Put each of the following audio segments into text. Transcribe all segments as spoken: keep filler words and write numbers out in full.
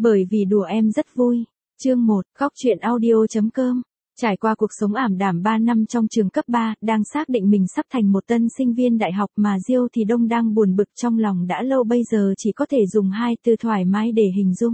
Bởi vì đùa em rất vui. Chương một, Góc truyện audio.com. Trải qua cuộc sống ảm đạm ba năm trong trường cấp ba, đang xác định mình sắp thành một tân sinh viên đại học mà Diêu Thì Đông đang buồn bực trong lòng đã lâu, bây giờ chỉ có thể dùng hai từ thoải mái để hình dung.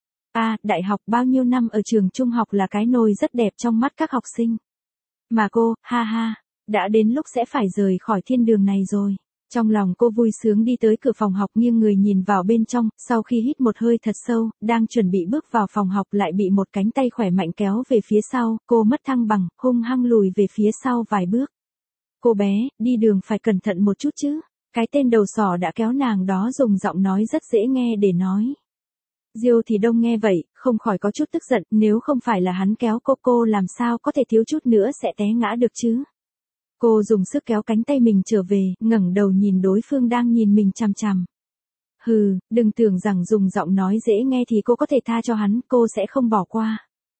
A, đại học bao nhiêu năm ở trường trung học là cái nồi rất đẹp trong mắt các học sinh. Mà cô, ha ha, đã đến lúc sẽ phải rời khỏi thiên đường này rồi. Trong lòng cô vui sướng đi tới cửa phòng học, nghiêng người nhìn vào bên trong, sau khi hít một hơi thật sâu, đang chuẩn bị bước vào phòng học lại bị một cánh tay khỏe mạnh kéo về phía sau, cô mất thăng bằng, hung hăng lùi về phía sau vài bước. Cô bé, đi đường phải cẩn thận một chút chứ. Cái tên đầu sỏ đã kéo nàng đó dùng giọng nói rất dễ nghe để nói. Diêu Thì Đông nghe vậy, không khỏi có chút tức giận, nếu không phải là hắn kéo cô, cô làm sao có thể thiếu chút nữa sẽ té ngã được chứ. Cô dùng sức kéo cánh tay mình trở về, ngẩng đầu nhìn đối phương đang nhìn mình chằm chằm. Hừ, đừng tưởng rằng dùng giọng nói dễ nghe thì cô có thể tha cho hắn, cô sẽ không bỏ qua.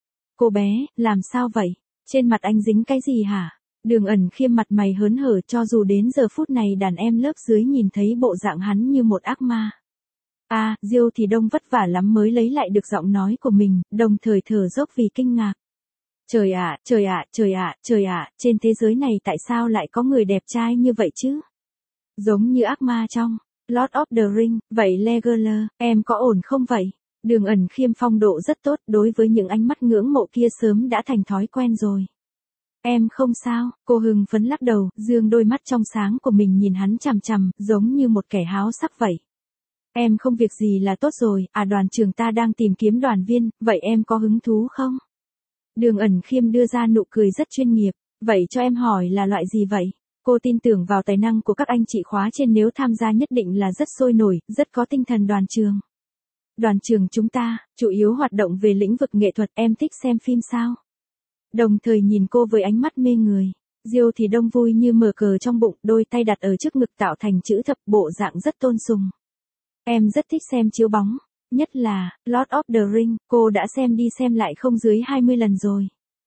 Cô bé, làm sao vậy? Trên mặt anh dính cái gì hả? Đường Ẩn Khiêm mặt mày hớn hở, cho dù đến giờ phút này đàn em lớp dưới nhìn thấy bộ dạng hắn như một ác ma. A, à, Diêu Thì Đông vất vả lắm mới lấy lại được giọng nói của mình, đồng thời thở dốc vì kinh ngạc. Trời ạ, trời ạ, trời ạ, trời ạ, trên thế giới này tại sao lại có người đẹp trai như vậy chứ? Giống như ác ma trong Lord of the Ring, vậy Legolas, em có ổn không vậy? Đường Ẩn Khiêm phong độ rất tốt, đối với những ánh mắt ngưỡng mộ kia sớm đã thành thói quen rồi. Em không sao, cô hưng phấn lắc đầu, dương đôi mắt trong sáng của mình nhìn hắn chằm chằm, giống như một kẻ háo sắc vậy. Em không việc gì là tốt rồi, à đoàn trường ta đang tìm kiếm đoàn viên, vậy em có hứng thú không? Đường Ẩn Khiêm đưa ra nụ cười rất chuyên nghiệp, vậy cho em hỏi là loại gì vậy? Cô tin tưởng vào tài năng của các anh chị khóa trên, nếu tham gia nhất định là rất sôi nổi, rất có tinh thần đoàn trường. Đoàn trường chúng ta, chủ yếu hoạt động về lĩnh vực nghệ thuật, em thích xem phim sao? Đồng thời nhìn cô với ánh mắt mê người, Diêu Thì Đông vui như mở cờ trong bụng, đôi tay đặt ở trước ngực tạo thành chữ thập, bộ dạng rất tôn sùng. Em rất thích xem chiếu bóng. Nhất là, Lord of the Ring, cô đã xem đi xem lại không dưới hai mươi lần rồi.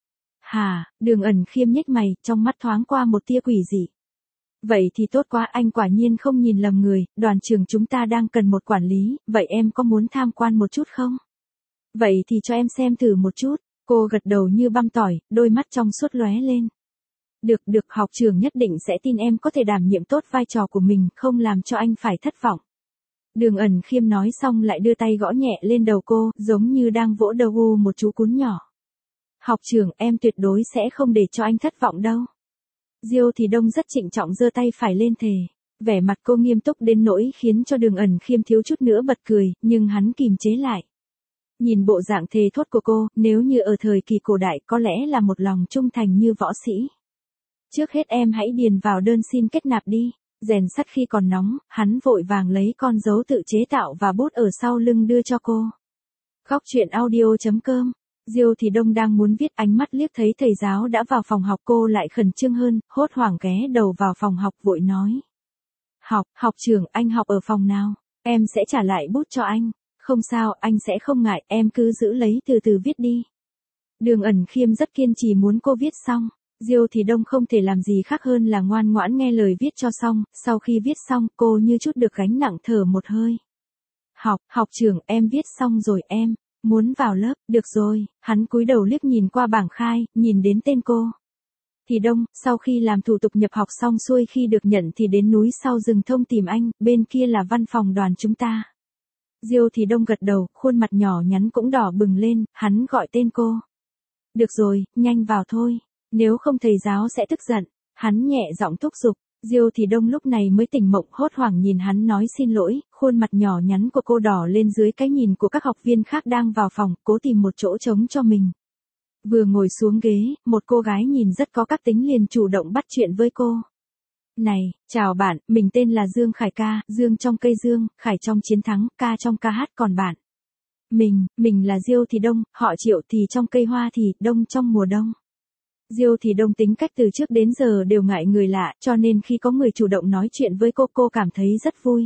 Hà, Đường Ẩn Khiêm nhếch mày, trong mắt thoáng qua một tia quỷ dị. Vậy thì tốt quá, anh quả nhiên không nhìn lầm người, đoàn trường chúng ta đang cần một quản lý, vậy em có muốn tham quan một chút không? Vậy thì cho em xem thử một chút, cô gật đầu như băm tỏi, đôi mắt trong suốt lóe lên. Được được, học trường nhất định sẽ tin em có thể đảm nhiệm tốt vai trò của mình, không làm cho anh phải thất vọng. Đường Ẩn Khiêm nói xong lại đưa tay gõ nhẹ lên đầu cô, giống như đang vỗ đầu u một chú cún nhỏ. Học trưởng, em tuyệt đối sẽ không để cho anh thất vọng đâu. Diêu Thì Đông rất trịnh trọng giơ tay phải lên thề. Vẻ mặt cô nghiêm túc đến nỗi khiến cho Đường Ẩn Khiêm thiếu chút nữa bật cười, nhưng hắn kìm chế lại. Nhìn bộ dạng thề thốt của cô, nếu như ở thời kỳ cổ đại có lẽ là một lòng trung thành như võ sĩ. Trước hết em hãy điền vào đơn xin kết nạp đi. Rèn sắt khi còn nóng, hắn vội vàng lấy con dấu tự chế tạo và bút ở sau lưng đưa cho cô. Góc truyện audio.com. Diêu Thì Đông đang muốn viết, ánh mắt liếc thấy thầy giáo đã vào phòng học, cô lại khẩn trương hơn, hốt hoảng ghé đầu vào phòng học vội nói. Học, học trưởng, anh học ở phòng nào? Em sẽ trả lại bút cho anh. Không sao, anh sẽ không ngại, em cứ giữ lấy từ từ viết đi. Đường Ẩn Khiêm rất kiên trì muốn cô viết xong. Diêu Thì Đông không thể làm gì khác hơn là ngoan ngoãn nghe lời viết cho xong, sau khi viết xong cô như chút được gánh nặng thở một hơi. Học, học trưởng, em viết xong rồi, em muốn vào lớp, được rồi, hắn cúi đầu liếc nhìn qua bảng khai, nhìn đến tên cô. Thì Đông, sau khi làm thủ tục nhập học xong xuôi, khi được nhận thì đến núi sau rừng thông tìm anh, bên kia là văn phòng đoàn chúng ta. Diêu Thì Đông gật đầu, khuôn mặt nhỏ nhắn cũng đỏ bừng lên, hắn gọi tên cô. Được rồi, nhanh vào thôi. Nếu không thầy giáo sẽ tức giận, hắn nhẹ giọng thúc giục. Diêu Thì Đông lúc này mới tỉnh mộng, hốt hoảng nhìn hắn nói xin lỗi, khuôn mặt nhỏ nhắn của cô đỏ lên dưới cái nhìn của các học viên khác đang vào phòng, cố tìm một chỗ trống cho mình. Vừa ngồi xuống ghế, một cô gái nhìn rất có các tính liền chủ động bắt chuyện với cô. Này, chào bạn, mình tên là Dương Khải ca, Dương trong cây dương, Khải trong chiến thắng, ca trong ca hát, còn bạn? Mình, mình là Diêu Thì Đông, họ Triệu thì trong cây hoa thì, đông trong mùa đông. Diêu Thì Đông tính cách từ trước đến giờ đều ngại người lạ, cho nên khi có người chủ động nói chuyện với cô, cô cảm thấy rất vui.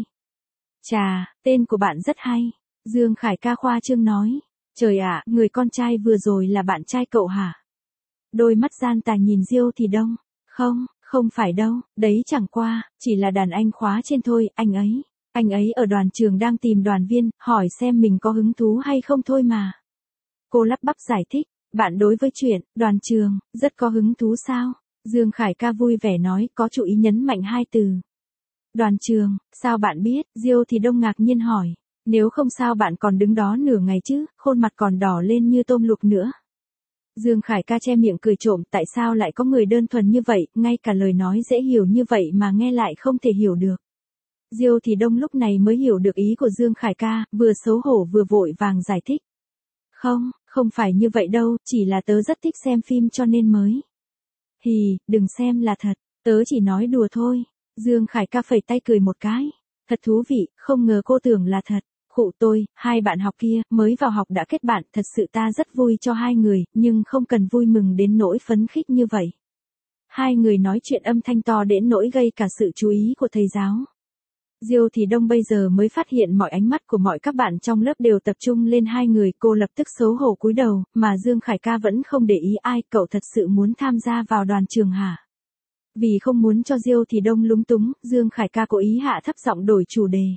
Chà, tên của bạn rất hay. Dương Khải ca khoa trương nói. Trời ạ, người con trai vừa rồi là bạn trai cậu hả? Đôi mắt gian tà nhìn Diêu Thì Đông. Không, không phải đâu, đấy chẳng qua, chỉ là đàn anh khóa trên thôi, anh ấy. Anh ấy ở đoàn trường đang tìm đoàn viên, hỏi xem mình có hứng thú hay không thôi mà. Cô lắp bắp giải thích, bạn đối với chuyện, đoàn trường, rất có hứng thú sao? Dương Khải ca vui vẻ nói, có chú ý nhấn mạnh hai từ. Đoàn trường, sao bạn biết? Diêu thì Đông ngạc nhiên hỏi. Nếu không sao bạn còn đứng đó nửa ngày chứ, khuôn mặt còn đỏ lên như tôm luộc nữa. Dương Khải ca che miệng cười trộm, tại sao lại có người đơn thuần như vậy, ngay cả lời nói dễ hiểu như vậy mà nghe lại không thể hiểu được. Diêu thì Đông lúc này mới hiểu được ý của Dương Khải ca, vừa xấu hổ vừa vội vàng giải thích. Không, không phải như vậy đâu, chỉ là tớ rất thích xem phim cho nên mới. Hì, đừng xem là thật, tớ chỉ nói đùa thôi. Dương Khải ca phẩy tay cười một cái. Thật thú vị, không ngờ cô tưởng là thật. Khụ tôi, hai bạn học kia, mới vào học đã kết bạn, thật sự ta rất vui cho hai người, nhưng không cần vui mừng đến nỗi phấn khích như vậy. Hai người nói chuyện âm thanh to đến nỗi gây cả sự chú ý của thầy giáo. Diêu thì Đông bây giờ mới phát hiện mọi ánh mắt của mọi các bạn trong lớp đều tập trung lên hai người, cô lập tức xấu hổ cúi đầu, mà Dương Khải ca vẫn không để ý ai, cậu thật sự muốn tham gia vào đoàn trường hả? Vì không muốn cho Diêu thì Đông lúng túng, Dương Khải ca cố ý hạ thấp giọng đổi chủ đề.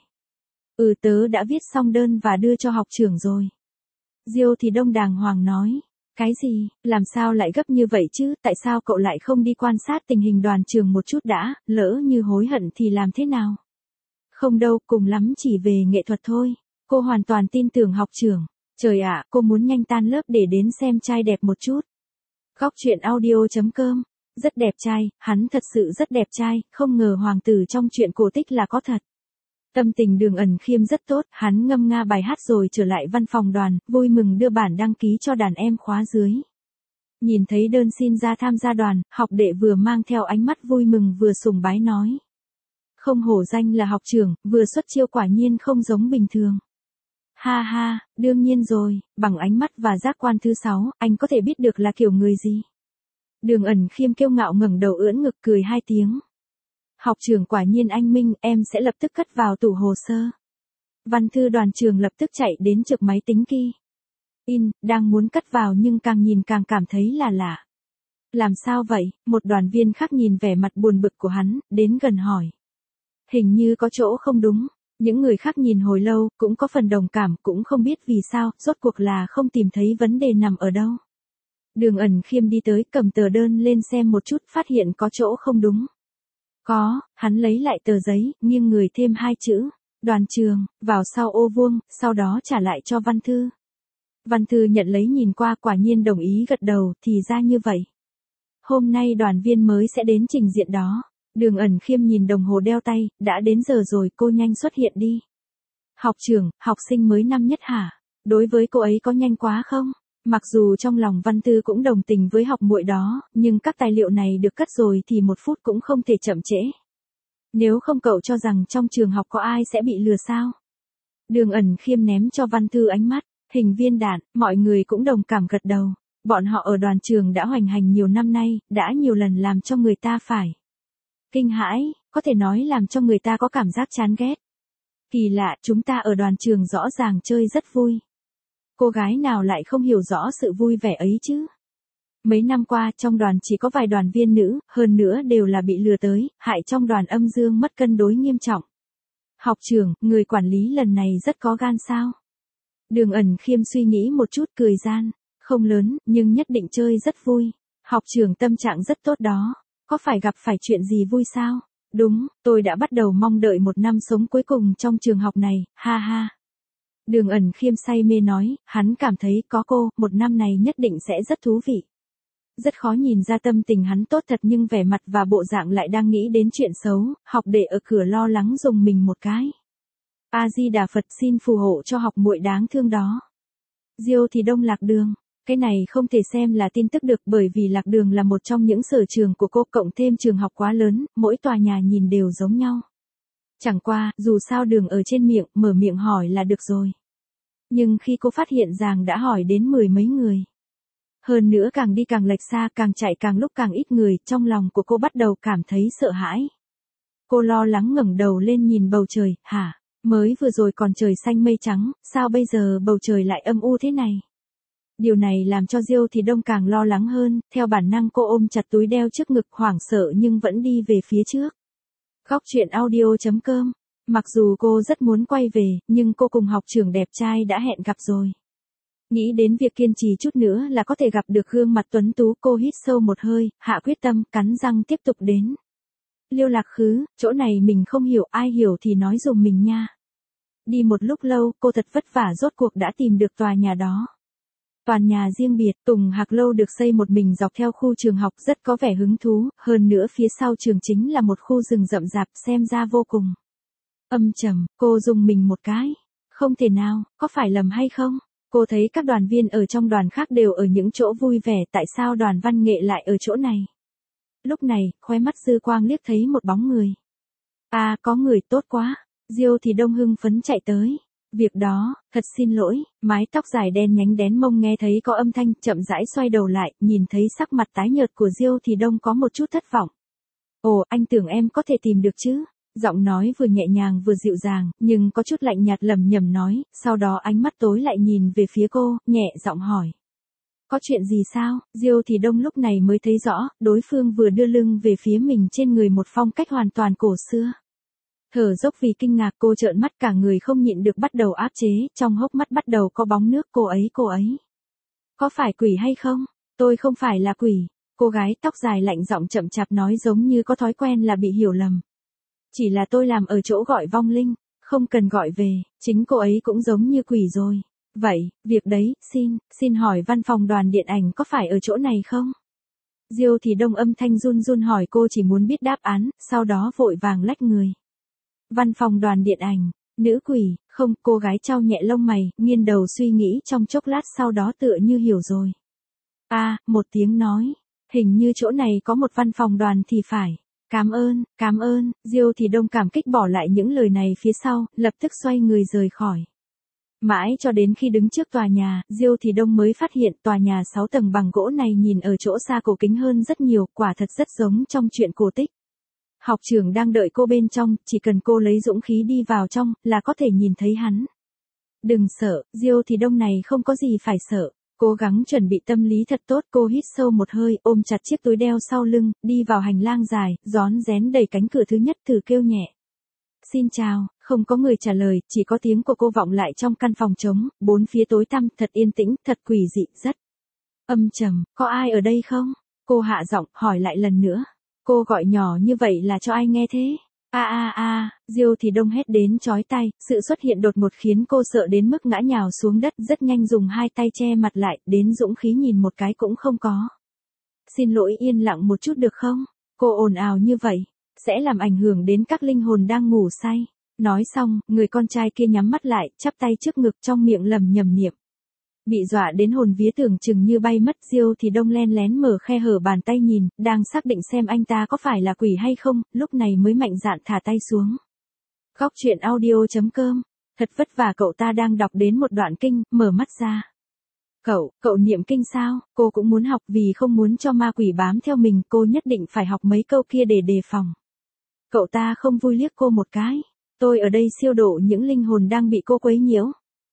Ừ tớ đã viết xong đơn và đưa cho học trưởng rồi. Diêu thì Đông đàng hoàng nói. Cái gì, làm sao lại gấp như vậy chứ, tại sao cậu lại không đi quan sát tình hình đoàn trường một chút đã, lỡ như hối hận thì làm thế nào? Không đâu, cùng lắm chỉ về nghệ thuật thôi. Cô hoàn toàn tin tưởng học trưởng. Trời ạ, cô muốn nhanh tan lớp để đến xem trai đẹp một chút. Góc truyện audio chấm com. Rất đẹp trai, hắn thật sự rất đẹp trai, không ngờ hoàng tử trong truyện cổ tích là có thật. Tâm tình Đường Ẩn Khiêm rất tốt, hắn ngâm nga bài hát rồi trở lại văn phòng đoàn, vui mừng đưa bản đăng ký cho đàn em khóa dưới. Nhìn thấy đơn xin ra tham gia đoàn, học đệ vừa mang theo ánh mắt vui mừng vừa sùng bái nói. Không hổ danh là học trưởng, vừa xuất chiêu quả nhiên không giống bình thường. Ha ha, đương nhiên rồi, bằng ánh mắt và giác quan thứ sáu, anh có thể biết được là kiểu người gì. Đường Ẩn Khiêm kiêu ngạo ngẩng đầu ưỡn ngực cười hai tiếng. Học trưởng quả nhiên anh minh, em sẽ lập tức cất vào tủ hồ sơ. Văn thư đoàn trường lập tức chạy đến trực máy tính kia. In, đang muốn cất vào nhưng càng nhìn càng cảm thấy là lạ. Làm sao vậy? Một đoàn viên khác nhìn vẻ mặt buồn bực của hắn, đến gần hỏi. Hình như có chỗ không đúng. Những người khác nhìn hồi lâu, cũng có phần đồng cảm, cũng không biết vì sao, rốt cuộc là không tìm thấy vấn đề nằm ở đâu. Đường Ẩn Khiêm đi tới, cầm tờ đơn lên xem một chút, phát hiện có chỗ không đúng. Có, hắn lấy lại tờ giấy, nghiêng người thêm hai chữ. Đoàn trường, vào sau ô vuông, sau đó trả lại cho Văn Thư. Văn Thư nhận lấy nhìn qua, quả nhiên đồng ý gật đầu, thì ra như vậy. Hôm nay đoàn viên mới sẽ đến trình diện đó. Đường Ẩn Khiêm nhìn đồng hồ đeo tay, đã đến giờ rồi, cô nhanh xuất hiện đi. Học trưởng, học sinh mới năm nhất hả? Đối với cô ấy có nhanh quá không? Mặc dù trong lòng Văn Tư cũng đồng tình với học muội đó, nhưng các tài liệu này được cất rồi thì một phút cũng không thể chậm trễ. Nếu không cậu cho rằng trong trường học có ai sẽ bị lừa sao? Đường Ẩn Khiêm ném cho Văn Tư ánh mắt, hình viên đạn, mọi người cũng đồng cảm gật đầu. Bọn họ ở đoàn trường đã hoành hành nhiều năm nay, đã nhiều lần làm cho người ta phải kinh hãi, có thể nói làm cho người ta có cảm giác chán ghét. Kỳ lạ, chúng ta ở đoàn trường rõ ràng chơi rất vui. Cô gái nào lại không hiểu rõ sự vui vẻ ấy chứ? Mấy năm qua trong đoàn chỉ có vài đoàn viên nữ, hơn nữa đều là bị lừa tới, hại trong đoàn âm dương mất cân đối nghiêm trọng. Học trưởng, người quản lý lần này rất có gan sao? Đường Ẩn Khiêm suy nghĩ một chút cười gian, không lớn, nhưng nhất định chơi rất vui. Học trưởng tâm trạng rất tốt đó, có phải gặp phải chuyện gì vui sao? Đúng, tôi đã bắt đầu mong đợi một năm sống cuối cùng trong trường học này, ha ha. Đường Ẩn Khiêm say mê nói, hắn cảm thấy có cô, một năm này nhất định sẽ rất thú vị. Rất khó nhìn ra tâm tình hắn tốt thật nhưng vẻ mặt và bộ dạng lại đang nghĩ đến chuyện xấu, học đệ ở cửa lo lắng dùng mình một cái. A-di-đà Phật xin phù hộ cho học muội đáng thương đó. Diêu thì Đông lạc đường, cái này không thể xem là tin tức được bởi vì lạc đường là một trong những sở trường của cô cộng thêm trường học quá lớn, mỗi tòa nhà nhìn đều giống nhau. Chẳng qua, dù sao đường ở trên miệng, mở miệng hỏi là được rồi. Nhưng khi cô phát hiện rằng đã hỏi đến mười mấy người. Hơn nữa càng đi càng lệch xa, càng chạy càng lúc càng ít người, trong lòng của cô bắt đầu cảm thấy sợ hãi. Cô lo lắng ngẩng đầu lên nhìn bầu trời, hả? Mới vừa rồi còn trời xanh mây trắng, sao bây giờ bầu trời lại âm u thế này? Điều này làm cho Diêu thì Đông càng lo lắng hơn, theo bản năng cô ôm chặt túi đeo trước ngực hoảng sợ nhưng vẫn đi về phía trước. Góc truyện audio chấm com Mặc dù cô rất muốn quay về, nhưng cô cùng học trưởng đẹp trai đã hẹn gặp rồi. Nghĩ đến việc kiên trì chút nữa là có thể gặp được gương mặt tuấn tú, cô hít sâu một hơi, hạ quyết tâm, cắn răng tiếp tục đến. Liêu Lạc Khứ, chỗ này mình không hiểu, ai hiểu thì nói dùm mình nha. Đi một lúc lâu, cô thật vất vả rốt cuộc đã tìm được tòa nhà đó. Tòa nhà riêng biệt, Tùng Hạc Lâu được xây một mình dọc theo khu trường học, rất có vẻ hứng thú, hơn nữa phía sau trường chính là một khu rừng rậm rạp, xem ra vô cùng âm trầm. Cô rùng mình một cái. Không thể nào, có phải lầm hay không? Cô thấy các đoàn viên ở trong đoàn khác đều ở những chỗ vui vẻ, tại sao đoàn văn nghệ lại ở chỗ này? Lúc này, khóe mắt dư quang liếc thấy một bóng người. À, có người, tốt quá. Diêu thì Đông hưng phấn chạy tới. Việc đó, thật xin lỗi, mái tóc dài đen nhánh đén mông nghe thấy có âm thanh, chậm rãi xoay đầu lại, nhìn thấy sắc mặt tái nhợt của Diêu thì Đông có một chút thất vọng. Ồ, anh tưởng em có thể tìm được chứ? Giọng nói vừa nhẹ nhàng vừa dịu dàng, nhưng có chút lạnh nhạt lẩm nhẩm nói, sau đó ánh mắt tối lại nhìn về phía cô, nhẹ giọng hỏi. Có chuyện gì sao? Diêu thì Đông lúc này mới thấy rõ, đối phương vừa đưa lưng về phía mình trên người một phong cách hoàn toàn cổ xưa. Thở dốc vì kinh ngạc, cô trợn mắt cả người không nhịn được bắt đầu áp chế, trong hốc mắt bắt đầu có bóng nước. Cô ấy cô ấy. Có phải quỷ hay không? Tôi không phải là quỷ. Cô gái tóc dài lạnh giọng chậm chạp nói giống như có thói quen là bị hiểu lầm. Chỉ là tôi làm ở chỗ gọi vong linh, không cần gọi về, chính cô ấy cũng giống như quỷ rồi. Vậy, việc đấy, xin, xin hỏi văn phòng đoàn điện ảnh có phải ở chỗ này không? Diêu thì Đông âm thanh run run hỏi, cô chỉ muốn biết đáp án, sau đó vội vàng lách người. Văn phòng đoàn điện ảnh, nữ quỷ, không, cô gái chau nhẹ lông mày, nghiêng đầu suy nghĩ trong chốc lát sau đó tựa như hiểu rồi. À, một tiếng nói, hình như chỗ này có một văn phòng đoàn thì phải. Cảm ơn, cảm ơn, Diêu thì Đông cảm kích bỏ lại những lời này phía sau, lập tức xoay người rời khỏi. Mãi cho đến khi đứng trước tòa nhà, Diêu thì Đông mới phát hiện tòa nhà sáu tầng bằng gỗ này nhìn ở chỗ xa cổ kính hơn rất nhiều, quả thật rất giống trong truyện cổ tích. Học trưởng đang đợi cô bên trong, chỉ cần cô lấy dũng khí đi vào trong, là có thể nhìn thấy hắn. Đừng sợ, Diêu thì Đông này không có gì phải sợ. Cố gắng chuẩn bị tâm lý thật tốt, cô hít sâu một hơi, ôm chặt chiếc túi đeo sau lưng, đi vào hành lang dài, rón rén đẩy cánh cửa thứ nhất, thử kêu nhẹ. Xin chào, không có người trả lời, chỉ có tiếng của cô vọng lại trong căn phòng trống, bốn phía tối tăm, thật yên tĩnh, thật quỷ dị, rất âm trầm. Có ai ở đây không? Cô hạ giọng, hỏi lại lần nữa. Cô gọi nhỏ như vậy là cho ai nghe thế? A a a, Diêu thì Đông hét đến chói tai, sự xuất hiện đột ngột khiến cô sợ đến mức ngã nhào xuống đất, rất nhanh dùng hai tay che mặt lại, đến dũng khí nhìn một cái cũng không có. Xin lỗi, yên lặng một chút được không? Cô ồn ào như vậy, sẽ làm ảnh hưởng đến các linh hồn đang ngủ say. Nói xong, người con trai kia nhắm mắt lại, chắp tay trước ngực trong miệng lẩm nhẩm niệm. Bị dọa đến hồn vía tưởng chừng như bay mất, Diêu thì Đông len lén mở khe hở bàn tay nhìn, đang xác định xem anh ta có phải là quỷ hay không, lúc này mới mạnh dạn thả tay xuống. Góc truyện audio chấm com, thật vất vả cậu ta đang đọc đến một đoạn kinh, mở mắt ra. Cậu, cậu niệm kinh sao? Cô cũng muốn học, vì không muốn cho ma quỷ bám theo mình, cô nhất định phải học mấy câu kia để đề phòng. Cậu ta không vui liếc cô một cái. Tôi ở đây siêu độ những linh hồn đang bị cô quấy nhiễu.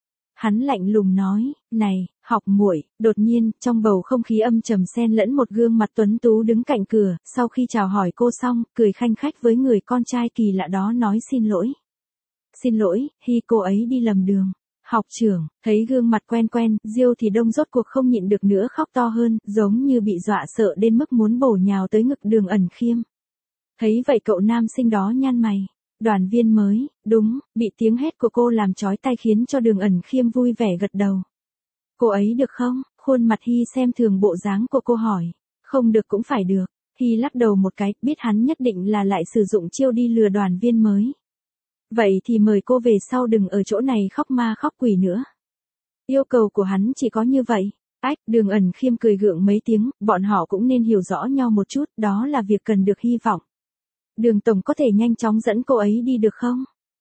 Hắn lạnh lùng nói, này, học muội. Đột nhiên, trong bầu không khí âm trầm xen lẫn một gương mặt tuấn tú đứng cạnh cửa, sau khi chào hỏi cô xong, cười khanh khách với người con trai kỳ lạ đó nói xin lỗi. Xin lỗi, Hi, cô ấy đi lầm đường. Học trưởng, thấy gương mặt quen quen, Diêu thì Đông rốt cuộc không nhịn được nữa, khóc to hơn, giống như bị dọa sợ đến mức muốn bổ nhào tới ngực Đường Ẩn Khiêm. Thấy vậy cậu nam sinh đó nhăn mày. Đoàn viên mới, đúng, bị tiếng hét của cô làm chói tai khiến cho Đường Ẩn Khiêm vui vẻ gật đầu. Cô ấy được không? Khuôn mặt Hi xem thường bộ dáng của cô hỏi. Không được cũng phải được. Hi lắc đầu một cái, biết hắn nhất định là lại sử dụng chiêu đi lừa đoàn viên mới. Vậy thì mời cô về sau đừng ở chỗ này khóc ma khóc quỷ nữa. Yêu cầu của hắn chỉ có như vậy. Ách, Đường Ẩn Khiêm cười gượng mấy tiếng, bọn họ cũng nên hiểu rõ nhau một chút, đó là việc cần được hy vọng. Đường tổng có thể nhanh chóng dẫn cô ấy đi được không?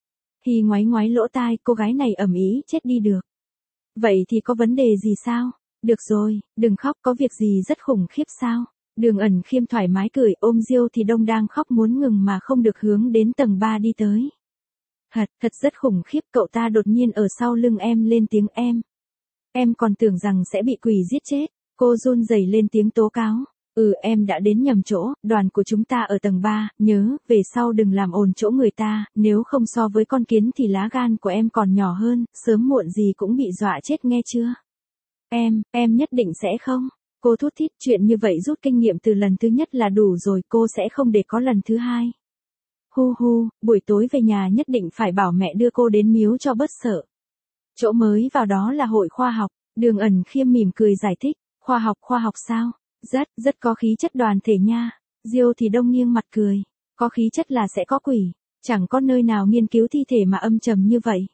Hi ngoái ngoái lỗ tai, cô gái này ầm ĩ chết đi được. Vậy thì có vấn đề gì sao? Được rồi, đừng khóc, có việc gì rất khủng khiếp sao? Đường Ẩn Khiêm thoải mái cười, ôm Diêu thì Đông đang khóc muốn ngừng mà không được hướng đến tầng ba đi tới. Thật, thật rất khủng khiếp, cậu ta đột nhiên ở sau lưng em lên tiếng em. Em còn tưởng rằng sẽ bị quỷ giết chết, cô run rẩy lên tiếng tố cáo. Ừ, em đã đến nhầm chỗ, đoàn của chúng ta ở tầng ba, nhớ, về sau đừng làm ồn chỗ người ta, nếu không so với con kiến thì lá gan của em còn nhỏ hơn, sớm muộn gì cũng bị dọa chết nghe chưa? Em, em nhất định sẽ không. Cô thút thít, chuyện như vậy rút kinh nghiệm từ lần thứ nhất là đủ rồi, cô sẽ không để có lần thứ hai. Hu hu, buổi tối về nhà nhất định phải bảo mẹ đưa cô đến miếu cho bớt sợ. Chỗ mới vào đó là hội khoa học, Đường Ẩn Khiêm mỉm cười giải thích, khoa học khoa học sao? Rất, rất có khí chất đoàn thể nha. Diêu thì Đông nghiêng mặt cười, có khí chất là sẽ có quỷ, chẳng có nơi nào nghiên cứu thi thể mà âm trầm như vậy.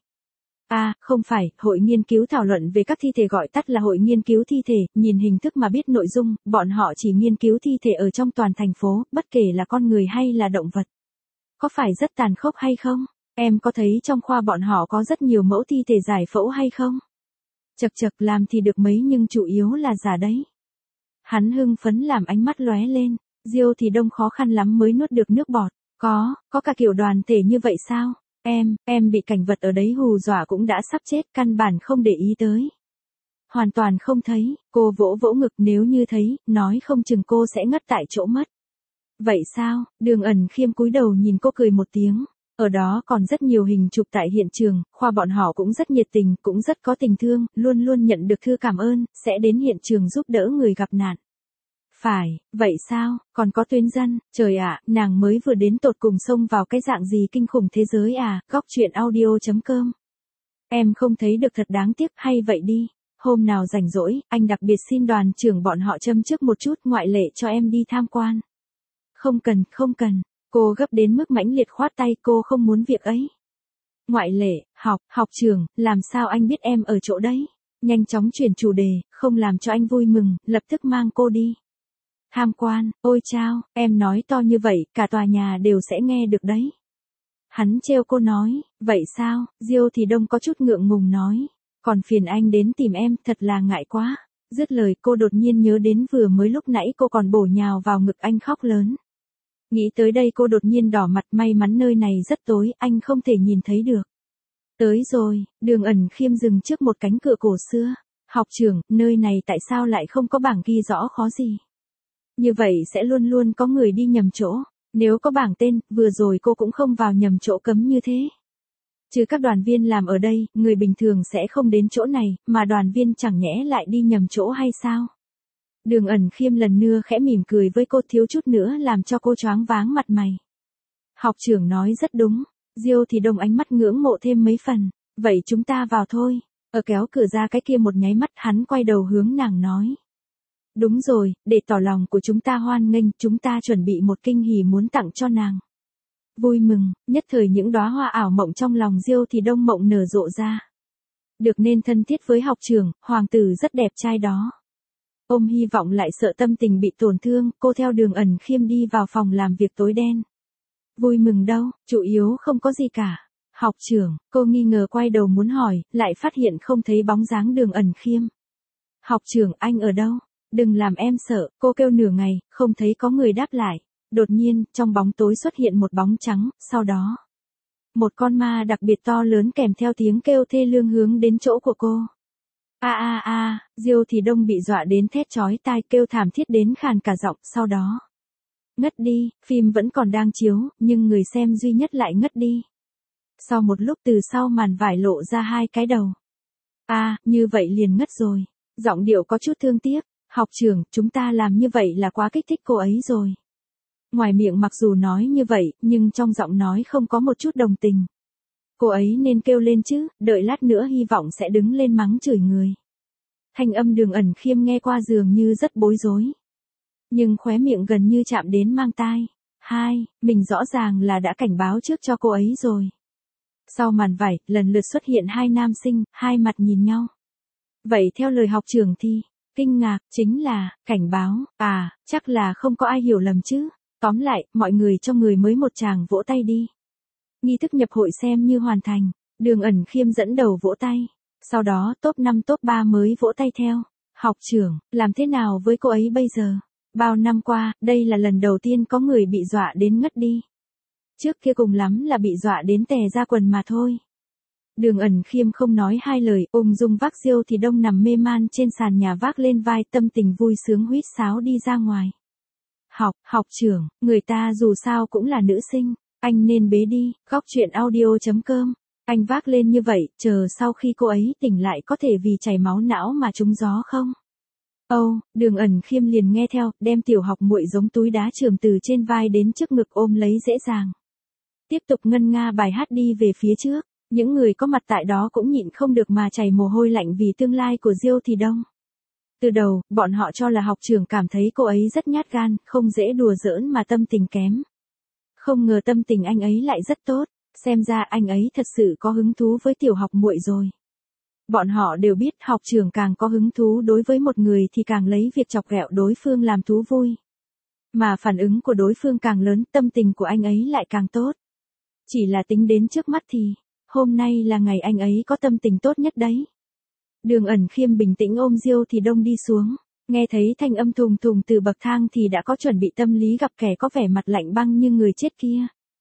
À, không phải, hội nghiên cứu thảo luận về các thi thể gọi tắt là hội nghiên cứu thi thể, nhìn hình thức mà biết nội dung, bọn họ chỉ nghiên cứu thi thể ở trong toàn thành phố, bất kể là con người hay là động vật. Có phải rất tàn khốc hay không? Em có thấy trong khoa bọn họ có rất nhiều mẫu thi thể giải phẫu hay không? Chật chật làm thì được mấy nhưng chủ yếu là giả đấy. Hắn hưng phấn làm ánh mắt lóe lên, Diêu thì Đông khó khăn lắm mới nuốt được nước bọt. Có, có cả kiểu đoàn thể như vậy sao? Em, em bị cảnh vật ở đấy hù dọa cũng đã sắp chết, căn bản không để ý tới. Hoàn toàn không thấy, cô vỗ vỗ ngực, nếu như thấy, nói không chừng cô sẽ ngất tại chỗ mất. Vậy sao? Đường Ẩn Khiêm cúi đầu nhìn cô cười một tiếng. Ở đó còn rất nhiều hình chụp tại hiện trường, khoa bọn họ cũng rất nhiệt tình, cũng rất có tình thương, luôn luôn nhận được thư cảm ơn, sẽ đến hiện trường giúp đỡ người gặp nạn. Phải, vậy sao, còn có tuyến dân, trời ạ, nàng mới vừa đến tột cùng xông vào cái dạng gì kinh khủng thế giới à, góc truyện audio chấm com. Em không thấy được thật đáng tiếc, hay vậy đi, hôm nào rảnh rỗi, anh đặc biệt xin đoàn trưởng bọn họ châm trước một chút ngoại lệ cho em đi tham quan. Không cần, không cần, cô gấp đến mức mãnh liệt khoát tay, cô không muốn việc ấy. Ngoại lệ, học, học trường, làm sao anh biết em ở chỗ đấy? Nhanh chóng chuyển chủ đề, không làm cho anh vui mừng, lập tức mang cô đi. Tham quan, ôi chao, em nói to như vậy, cả tòa nhà đều sẽ nghe được đấy. Hắn trêu cô nói, vậy sao, Diêu thì Đông có chút ngượng ngùng nói, còn phiền anh đến tìm em, thật là ngại quá. Dứt lời cô đột nhiên nhớ đến vừa mới lúc nãy cô còn bổ nhào vào ngực anh khóc lớn. Nghĩ tới đây cô đột nhiên đỏ mặt, may mắn nơi này rất tối, anh không thể nhìn thấy được. Tới rồi, Đường Ẩn Khiêm dừng trước một cánh cửa cổ xưa. Học trưởng, nơi này tại sao lại không có bảng ghi rõ khó gì? Như vậy sẽ luôn luôn có người đi nhầm chỗ. Nếu có bảng tên, vừa rồi cô cũng không vào nhầm chỗ cấm như thế. Trừ các đoàn viên làm ở đây, người bình thường sẽ không đến chỗ này, mà đoàn viên chẳng nhẽ lại đi nhầm chỗ hay sao? Đường Ẩn Khiêm lần nữa khẽ mỉm cười với cô, thiếu chút nữa làm cho cô choáng váng mặt mày. Học trưởng nói rất đúng. Diêu thì Đông ánh mắt ngưỡng mộ thêm mấy phần. Vậy chúng ta vào thôi. Ở kéo cửa ra cái kia một nháy mắt, hắn quay đầu hướng nàng nói. Đúng rồi, để tỏ lòng của chúng ta hoan nghênh, chúng ta chuẩn bị một kinh hỉ muốn tặng cho nàng. Vui mừng, nhất thời những đóa hoa ảo mộng trong lòng Diêu thì Đông mộng nở rộ ra. Được nên thân thiết với học trưởng, hoàng tử rất đẹp trai đó. Ôm hy vọng lại sợ tâm tình bị tổn thương, cô theo Đường Ẩn Khiêm đi vào phòng làm việc tối đen. Vui mừng đâu, chủ yếu không có gì cả. Học trưởng, cô nghi ngờ quay đầu muốn hỏi, lại phát hiện không thấy bóng dáng Đường Ẩn Khiêm. Học trưởng, anh ở đâu? Đừng làm em sợ, cô kêu nửa ngày, không thấy có người đáp lại. Đột nhiên, trong bóng tối xuất hiện một bóng trắng, sau đó. Một con ma đặc biệt to lớn kèm theo tiếng kêu thê lương hướng đến chỗ của cô. A a a, Diêu thì Đông bị dọa đến thét chói tai, kêu thảm thiết đến khàn cả giọng, sau đó. Ngất đi, phim vẫn còn đang chiếu, nhưng người xem duy nhất lại ngất đi. Sau một lúc từ sau màn vải lộ ra hai cái đầu. À, như vậy liền ngất rồi. Giọng điệu có chút thương tiếc. Học trưởng, chúng ta làm như vậy là quá kích thích cô ấy rồi. Ngoài miệng mặc dù nói như vậy, nhưng trong giọng nói không có một chút đồng tình. Cô ấy nên kêu lên chứ, đợi lát nữa hy vọng sẽ đứng lên mắng chửi người. Thanh âm Đường Ẩn Khiêm nghe qua dường như rất bối rối. Nhưng khóe miệng gần như chạm đến mang tai. Hai, mình rõ ràng là đã cảnh báo trước cho cô ấy rồi. Sau màn vải, lần lượt xuất hiện hai nam sinh, hai mặt nhìn nhau. Vậy theo lời học trưởng thì, kinh ngạc, chính là, cảnh báo, à, chắc là không có ai hiểu lầm chứ. Tóm lại, mọi người cho người mới một tràng vỗ tay đi. Nghi thức nhập hội xem như hoàn thành, Đường Ẩn Khiêm dẫn đầu vỗ tay. Sau đó top năm top ba mới vỗ tay theo. Học trưởng, làm thế nào với cô ấy bây giờ? Bao năm qua, đây là lần đầu tiên có người bị dọa đến ngất đi. Trước kia cùng lắm là bị dọa đến tè ra quần mà thôi. Đường Ẩn Khiêm không nói hai lời, ung dung vác Diêu thì Đông nằm mê man trên sàn nhà vác lên vai, tâm tình vui sướng huýt sáo đi ra ngoài. Học, học trưởng, người ta dù sao cũng là nữ sinh, anh nên bế đi, góc chuyện audio.com. Anh vác lên như vậy, chờ sau khi cô ấy tỉnh lại có thể vì chảy máu não mà trúng gió không? Âu, oh, Đường Ẩn Khiêm liền nghe theo, đem tiểu học muội giống túi đá chườm từ trên vai đến trước ngực ôm lấy dễ dàng. Tiếp tục ngân nga bài hát đi về phía trước, những người có mặt tại đó cũng nhịn không được mà chảy mồ hôi lạnh vì tương lai của Diêu Thì Đông. Từ đầu, bọn họ cho là học trưởng cảm thấy cô ấy rất nhát gan, không dễ đùa giỡn mà tâm tình kém. Không ngờ tâm tình anh ấy lại rất tốt, xem ra anh ấy thật sự có hứng thú với tiểu học muội rồi. Bọn họ đều biết học trưởng càng có hứng thú đối với một người thì càng lấy việc chọc ghẹo đối phương làm thú vui. Mà phản ứng của đối phương càng lớn, tâm tình của anh ấy lại càng tốt. Chỉ là tính đến trước mắt thì, hôm nay là ngày anh ấy có tâm tình tốt nhất đấy. Đường Ẩn Khiêm bình tĩnh ôm Diêu Thì Đông đi xuống, nghe thấy thanh âm thùng thùng từ bậc thang thì đã có chuẩn bị tâm lý gặp kẻ có vẻ mặt lạnh băng như người chết kia.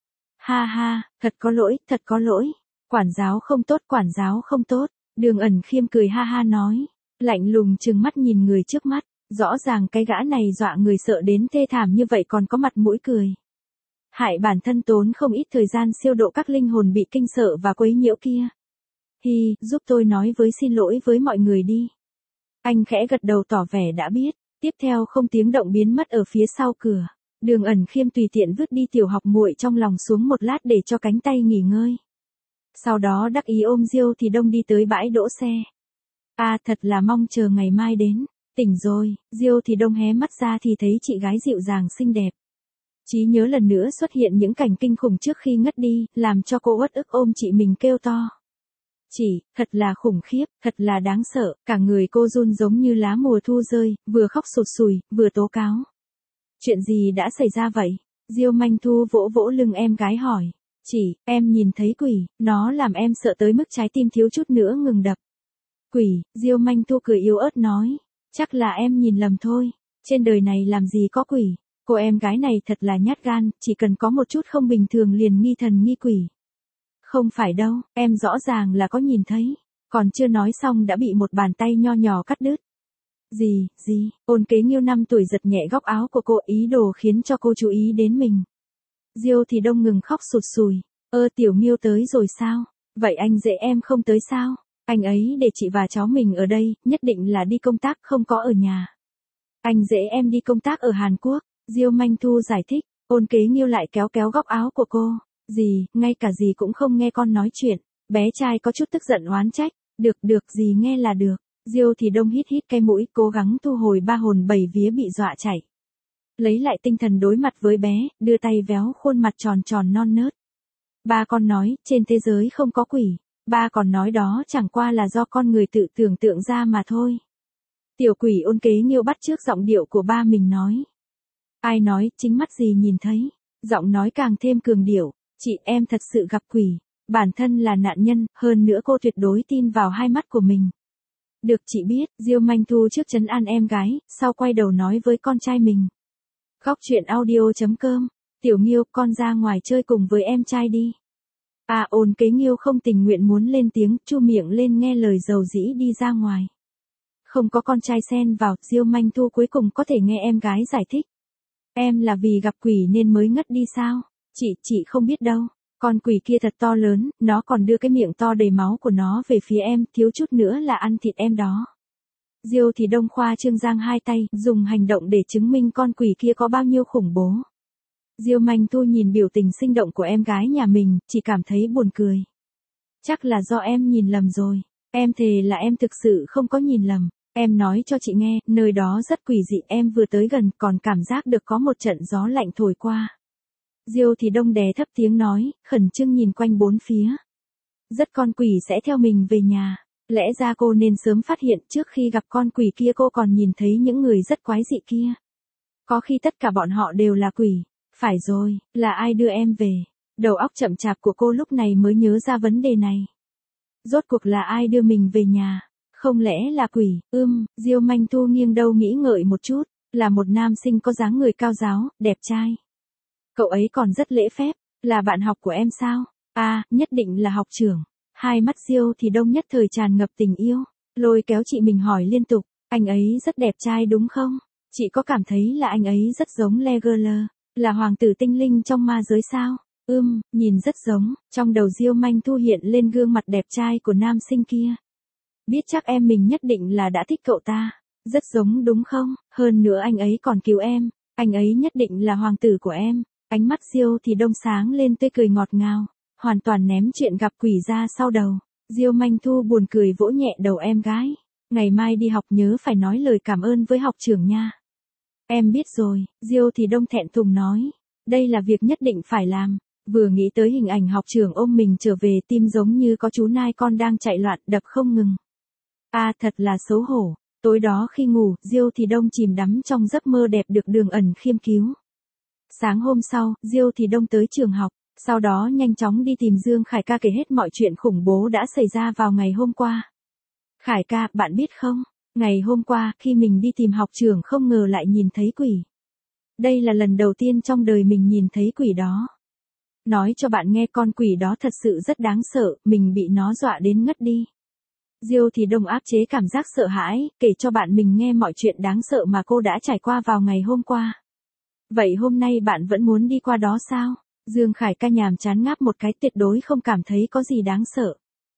Ha ha, thật có lỗi, thật có lỗi. Quản giáo không tốt, quản giáo không tốt. Đường Ẩn Khiêm cười ha ha nói, lạnh lùng trừng mắt nhìn người trước mắt, rõ ràng cái gã này dọa người sợ đến thê thảm như vậy còn có mặt mũi cười. Hại bản thân tốn không ít thời gian siêu độ các linh hồn bị kinh sợ và quấy nhiễu kia. Hi, giúp tôi nói với xin lỗi với mọi người đi. Anh khẽ gật đầu tỏ vẻ đã biết, tiếp theo không tiếng động biến mất ở phía sau cửa. Đường Ẩn Khiêm tùy tiện vứt đi tiểu học muội trong lòng xuống một lát để cho cánh tay nghỉ ngơi. Sau đó đắc ý ôm Diêu Thì Đông đi tới bãi đỗ xe. À thật là mong chờ ngày mai đến. Tỉnh rồi, Diêu Thì Đông hé mắt ra thì thấy chị gái dịu dàng xinh đẹp. Trí nhớ lần nữa xuất hiện những cảnh kinh khủng trước khi ngất đi, làm cho cô uất ức ôm chị mình kêu to. Chị, thật là khủng khiếp, thật là đáng sợ, cả người cô run giống như lá mùa thu rơi, vừa khóc sụt sùi, vừa tố cáo. Chuyện gì đã xảy ra vậy? Diêu Manh Thu vỗ vỗ lưng em gái hỏi. Chị, em nhìn thấy quỷ, nó làm em sợ tới mức trái tim thiếu chút nữa ngừng đập. Quỷ, Diêu Manh Thu cười yếu ớt nói. Chắc là em nhìn lầm thôi, trên đời này làm gì có quỷ. Cô em gái này thật là nhát gan, chỉ cần có một chút không bình thường liền nghi thần nghi quỷ. Không phải đâu, em rõ ràng là có nhìn thấy. Còn chưa nói xong đã bị một bàn tay nho nhỏ cắt đứt. Gì, gì, Ôn Kế Nghiêu năm tuổi giật nhẹ góc áo của cô ý đồ khiến cho cô chú ý đến mình. Diêu Thì Đông ngừng khóc sụt sùi. Ơ Tiểu Nghiêu tới rồi sao? Vậy anh dễ em không tới sao? Anh ấy để chị và cháu mình ở đây, nhất định là đi công tác không có ở nhà. Anh dễ em đi công tác ở Hàn Quốc. Diêu Manh Thu giải thích. Ôn Kế Nghiêu lại kéo kéo góc áo của cô. Gì, ngay cả gì cũng không nghe con nói chuyện. Bé trai có chút tức giận oán trách. Được được gì nghe là được. Diêu Thì Đông hít hít cái mũi cố gắng thu hồi ba hồn bảy vía bị dọa chạy. Lấy lại tinh thần đối mặt với bé, đưa tay véo khuôn mặt tròn tròn non nớt. Ba con nói, trên thế giới không có quỷ. Ba còn nói đó chẳng qua là do con người tự tưởng tượng ra mà thôi. Tiểu quỷ Ôn Kế Nghiêu bắt chước giọng điệu của ba mình nói. Ai nói, chính mắt gì nhìn thấy. Giọng nói càng thêm cường điệu. Chị em thật sự gặp quỷ. Bản thân là nạn nhân, hơn nữa cô tuyệt đối tin vào hai mắt của mình. Được chị biết, Diêu Manh Thu trước trấn an em gái, sau quay đầu nói với con trai mình. Góc chuyện audio.com. Tiểu Nghiêu, con ra ngoài chơi cùng với em trai đi. À Ôn Kế Nghiêu không tình nguyện muốn lên tiếng, chu miệng lên nghe lời dầu dĩ đi ra ngoài. Không có con trai xen vào, Diêu Manh Thu cuối cùng có thể nghe em gái giải thích. Em là vì gặp quỷ nên mới ngất đi sao? Chị, chị không biết đâu. Con quỷ kia thật to lớn, nó còn đưa cái miệng to đầy máu của nó về phía em, thiếu chút nữa là ăn thịt em đó. Diêu Thì Đông khoa trương giang hai tay, dùng hành động để chứng minh con quỷ kia có bao nhiêu khủng bố. Diêu Manh Thu nhìn biểu tình sinh động của em gái nhà mình, chỉ cảm thấy buồn cười. Chắc là do em nhìn lầm rồi. Em thề là em thực sự không có nhìn lầm. Em nói cho chị nghe, nơi đó rất quỷ dị, em vừa tới gần còn cảm giác được có một trận gió lạnh thổi qua. Diêu Thì Đông đè thấp tiếng nói, khẩn trương nhìn quanh bốn phía. Rất con quỷ sẽ theo mình về nhà. Lẽ ra cô nên sớm phát hiện, trước khi gặp con quỷ kia cô còn nhìn thấy những người rất quái dị kia. Có khi tất cả bọn họ đều là quỷ. Phải rồi, là ai đưa em về? Đầu óc chậm chạp của cô lúc này mới nhớ ra vấn đề này. Rốt cuộc là ai đưa mình về nhà? Không lẽ là quỷ? Ưm, Diêu Manh Thu nghiêng đầu nghĩ ngợi một chút. Là một nam sinh có dáng người cao ráo, đẹp trai. Cậu ấy còn rất lễ phép. Là bạn học của em sao? À, nhất định là học trưởng. Hai mắt Diêu Thì Đông nhất thời tràn ngập tình yêu. Lôi kéo chị mình hỏi liên tục. Anh ấy rất đẹp trai đúng không? Chị có cảm thấy là anh ấy rất giống Legolas, là hoàng tử tinh linh trong ma giới sao? Ưm, nhìn rất giống, trong đầu Diêu Manh Thu hiện lên gương mặt đẹp trai của nam sinh kia. Biết chắc em mình nhất định là đã thích cậu ta. Rất giống đúng không? Hơn nữa anh ấy còn cứu em, anh ấy nhất định là hoàng tử của em. Ánh mắt Diêu thì đông sáng lên tươi cười ngọt ngào, hoàn toàn ném chuyện gặp quỷ ra sau đầu. Diêu Manh Thu buồn cười vỗ nhẹ đầu em gái. Ngày mai đi học nhớ phải nói lời cảm ơn với học trưởng nha. Em biết rồi, Diêu thì đông thẹn thùng nói. Đây là việc nhất định phải làm. Vừa nghĩ tới hình ảnh học trưởng ôm mình trở về, tim giống như có chú nai con đang chạy loạn đập không ngừng. À thật là xấu hổ. Tối đó khi ngủ, Diêu thì đông chìm đắm trong giấc mơ đẹp được Đường Ẩn Khiêm cứu. Sáng hôm sau, Diêu thì đông tới trường học, sau đó nhanh chóng đi tìm Dương Khải ca kể hết mọi chuyện khủng bố đã xảy ra vào ngày hôm qua. Khải ca, bạn biết không, ngày hôm qua khi mình đi tìm học trưởng không ngờ lại nhìn thấy quỷ. Đây là lần đầu tiên trong đời mình nhìn thấy quỷ đó. Nói cho bạn nghe, con quỷ đó thật sự rất đáng sợ, mình bị nó dọa đến ngất đi. Diêu thì đông áp chế cảm giác sợ hãi, kể cho bạn mình nghe mọi chuyện đáng sợ mà cô đã trải qua vào ngày hôm qua. Vậy hôm nay bạn vẫn muốn đi qua đó sao? Dương Khải ca nhàm chán ngáp một cái, tuyệt đối không cảm thấy có gì đáng sợ.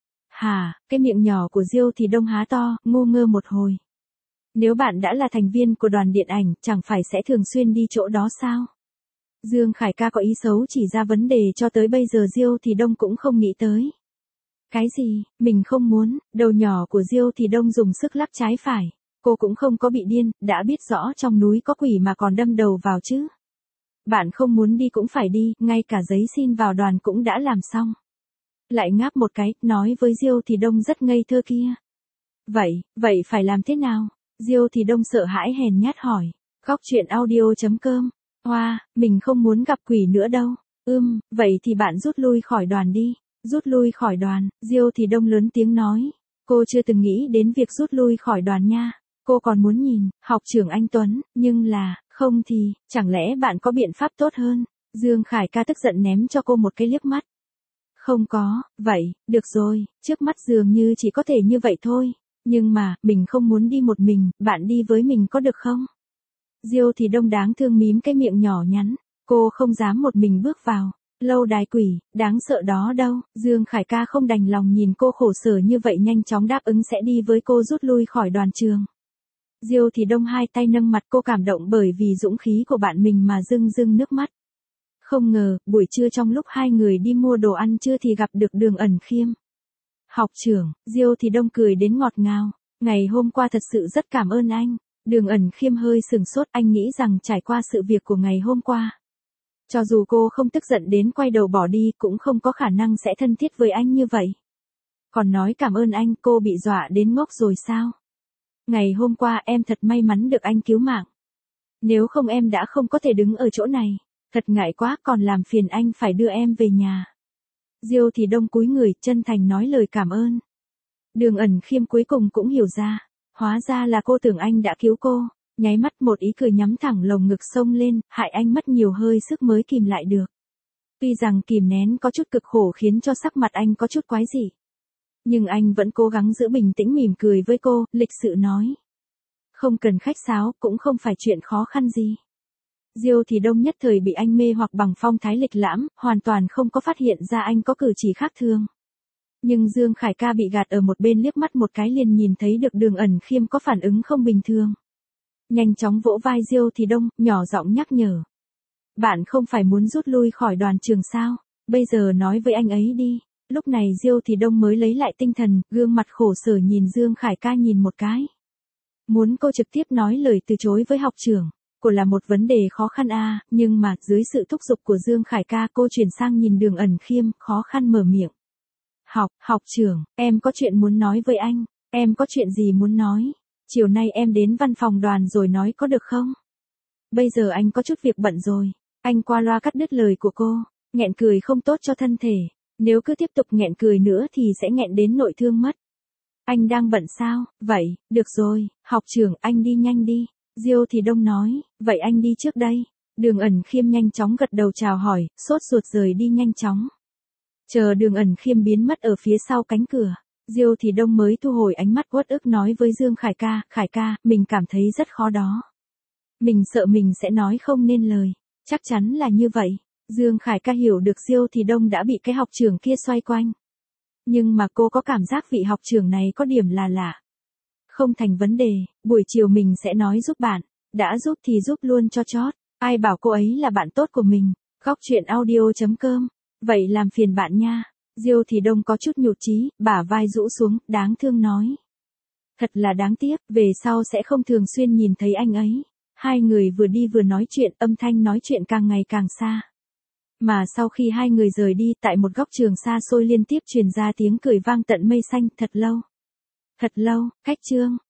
Hà, cái miệng nhỏ của Diêu thì đông há to, ngu ngơ một hồi. Nếu bạn đã là thành viên của đoàn điện ảnh, chẳng phải sẽ thường xuyên đi chỗ đó sao? Dương Khải ca có ý xấu chỉ ra vấn đề cho tới bây giờ Diêu thì đông cũng không nghĩ tới. Cái gì, mình không muốn, đầu nhỏ của Diêu thì đông dùng sức lắc trái phải. Cô cũng không có bị điên, đã biết rõ trong núi có quỷ mà còn đâm đầu vào chứ. Bạn không muốn đi cũng phải đi, ngay cả giấy xin vào đoàn cũng đã làm xong. Lại ngáp một cái, nói với Diêu thì đông rất ngây thơ kia. Vậy, vậy phải làm thế nào? Diêu thì đông sợ hãi hèn nhát hỏi. Góc truyện audio chấm com. Hoa, mình không muốn gặp quỷ nữa đâu. Ưm, vậy thì bạn rút lui khỏi đoàn đi. Rút lui khỏi đoàn, Diêu thì đông lớn tiếng nói. Cô chưa từng nghĩ đến việc rút lui khỏi đoàn nha. Cô còn muốn nhìn, học trưởng anh Tuấn, nhưng là, không thì, chẳng lẽ bạn có biện pháp tốt hơn? Dương Khải ca tức giận ném cho cô một cái liếc mắt. Không có, vậy, được rồi, trước mắt dường như chỉ có thể như vậy thôi. Nhưng mà, mình không muốn đi một mình, bạn đi với mình có được không? Diêu thì đông đáng thương mím cái miệng nhỏ nhắn, cô không dám một mình bước vào. Lâu đài quỷ, đáng sợ đó đâu, Dương Khải ca không đành lòng nhìn cô khổ sở như vậy, nhanh chóng đáp ứng sẽ đi với cô rút lui khỏi đoàn trường. Diêu thì đông hai tay nâng mặt, cô cảm động bởi vì dũng khí của bạn mình mà rưng rưng nước mắt. Không ngờ, buổi trưa trong lúc hai người đi mua đồ ăn trưa thì gặp được Đường Ẩn Khiêm. Học trưởng, Diêu thì đông cười đến ngọt ngào, ngày hôm qua thật sự rất cảm ơn anh. Đường Ẩn Khiêm hơi sừng sốt, anh nghĩ rằng trải qua sự việc của ngày hôm qua, cho dù cô không tức giận đến quay đầu bỏ đi cũng không có khả năng sẽ thân thiết với anh như vậy. Còn nói cảm ơn anh, cô bị dọa đến ngốc rồi sao? Ngày hôm qua em thật may mắn được anh cứu mạng. Nếu không em đã không có thể đứng ở chỗ này. Thật ngại quá, còn làm phiền anh phải đưa em về nhà. Diêu thì đông cúi người chân thành nói lời cảm ơn. Đường Ẩn Khiêm cuối cùng cũng hiểu ra. Hóa ra là cô tưởng anh đã cứu cô. Nháy mắt một ý cười nhắm thẳng lồng ngực xông lên, hại anh mất nhiều hơi sức mới kìm lại được. Tuy rằng kìm nén có chút cực khổ khiến cho sắc mặt anh có chút quái dị. Nhưng anh vẫn cố gắng giữ bình tĩnh, mỉm cười với cô, lịch sự nói. Không cần khách sáo, cũng không phải chuyện khó khăn gì. Diêu thì đông nhất thời bị anh mê hoặc bằng phong thái lịch lãm, hoàn toàn không có phát hiện ra anh có cử chỉ khác thường. Nhưng Dương Khải ca bị gạt ở một bên, liếc mắt một cái liền nhìn thấy được Đường Ẩn Khiêm có phản ứng không bình thường. Nhanh chóng vỗ vai Diêu thì đông, nhỏ giọng nhắc nhở. Bạn không phải muốn rút lui khỏi đoàn trường sao? Bây giờ nói với anh ấy đi. Lúc này Diêu thì đông mới lấy lại tinh thần, gương mặt khổ sở nhìn Dương Khải ca nhìn một cái. Muốn cô trực tiếp nói lời từ chối với học trưởng. Cô là một vấn đề khó khăn à, nhưng mà dưới sự thúc giục của Dương Khải ca, cô chuyển sang nhìn Đường Ẩn Khiêm, khó khăn mở miệng. Học, học trưởng, em có chuyện muốn nói với anh. Em có chuyện gì muốn nói? Chiều nay em đến văn phòng đoàn rồi nói có được không? Bây giờ anh có chút việc bận rồi. Anh qua loa cắt đứt lời của cô. Nghẹn cười không tốt cho thân thể. Nếu cứ tiếp tục nghẹn cười nữa thì sẽ nghẹn đến nội thương mất. Anh đang bận sao? Vậy, được rồi, học trưởng, anh đi nhanh đi. Diêu thì đông nói, vậy anh đi trước đây. Đường Ẩn Khiêm nhanh chóng gật đầu chào hỏi, sốt ruột rời đi nhanh chóng. Chờ Đường Ẩn Khiêm biến mất ở phía sau cánh cửa, Diêu thì đông mới thu hồi ánh mắt uất ức nói với Dương Khải ca, Khải ca, mình cảm thấy rất khó đó. Mình sợ mình sẽ nói không nên lời. Chắc chắn là như vậy. Dương Khải ca hiểu được Diêu Thì Đông đã bị cái học trưởng kia xoay quanh. Nhưng mà cô có cảm giác vị học trưởng này có điểm là lạ. Không thành vấn đề, buổi chiều mình sẽ nói giúp bạn. Đã giúp thì giúp luôn cho chót. Ai bảo cô ấy là bạn tốt của mình. Góc chuyện audio chấm com. Vậy làm phiền bạn nha. Diêu Thì Đông có chút nhụt chí, bả vai rũ xuống, đáng thương nói. Thật là đáng tiếc, về sau sẽ không thường xuyên nhìn thấy anh ấy. Hai người vừa đi vừa nói chuyện, âm thanh nói chuyện càng ngày càng xa. Mà sau khi hai người rời đi, tại một góc trường xa xôi liên tiếp truyền ra tiếng cười vang tận mây xanh. Thật lâu. Thật lâu, cách chương.